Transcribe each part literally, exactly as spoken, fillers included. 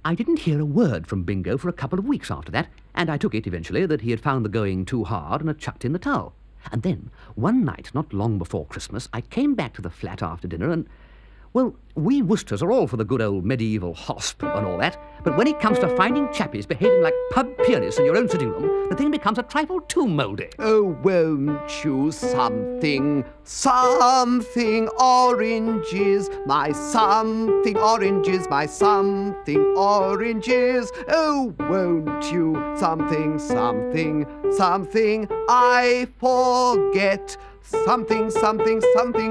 I didn't hear a word from Bingo for a couple of weeks after that, and I took it eventually that he had found the going too hard and had chucked in the towel. And then, one night, not long before Christmas, I came back to the flat after dinner and... Well, we Worcesters are all for the good old medieval hosp and all that, but when it comes to finding chappies behaving like pub pianists in your own sitting room, the thing becomes a trifle too mouldy. Oh, won't you something, something oranges, my something oranges, my something oranges. Oh, won't you something, something, something, I forget. Something, something, something,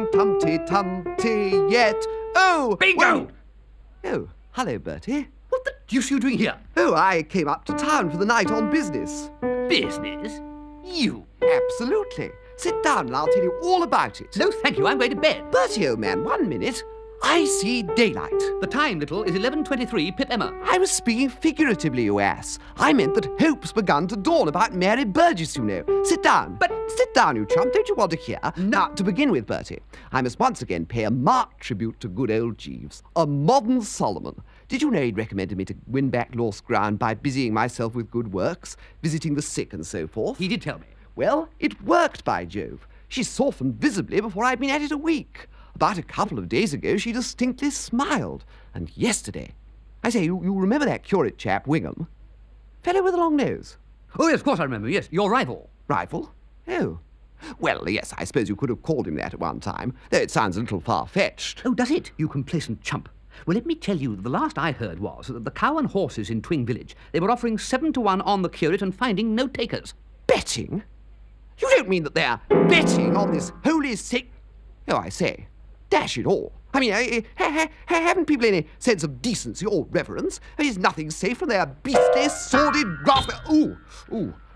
tumty-tumty yet. Oh! Bingo! Wait. Oh, hello, Bertie. What the deuce are you doing here? Oh, I came up to town for the night on business. Business? You? Absolutely. Sit down and I'll tell you all about it. No, thank you, I'm going to bed. Bertie, old man, one minute. I see daylight. The time, little, is eleven twenty-three Pip Emma. I was speaking figuratively, you ass. I meant that hope's begun to dawn about Mary Burgess, you know. Sit down. But... Sit down, you chump. Don't you want to hear? Now, to begin with, Bertie, I must once again pay a marked tribute to good old Jeeves, a modern Solomon. Did you know he'd recommended me to win back lost ground by busying myself with good works, visiting the sick and so forth? He did tell me. Well, it worked, by Jove. She softened visibly before I'd been at it a week. About a couple of days ago, she distinctly smiled. And yesterday... I say, you, you remember that curate chap, Wingham? Fellow with a long nose. Oh, yes, of course I remember, yes. Your rival. Rival? Oh. Well, yes, I suppose you could have called him that at one time, though it sounds a little far-fetched. Oh, does it, you complacent chump? Well, let me tell you, the last I heard was that the Cow and Horses in Twing Village, they were offering seven to one on the curate and finding no takers. Betting? You don't mean that they're betting on this holy sick... Oh, I say, dash it all. I mean, uh, ha, ha, haven't people any sense of decency or reverence? Is nothing safe from their beastly, sordid, grasping... Ooh, ooh.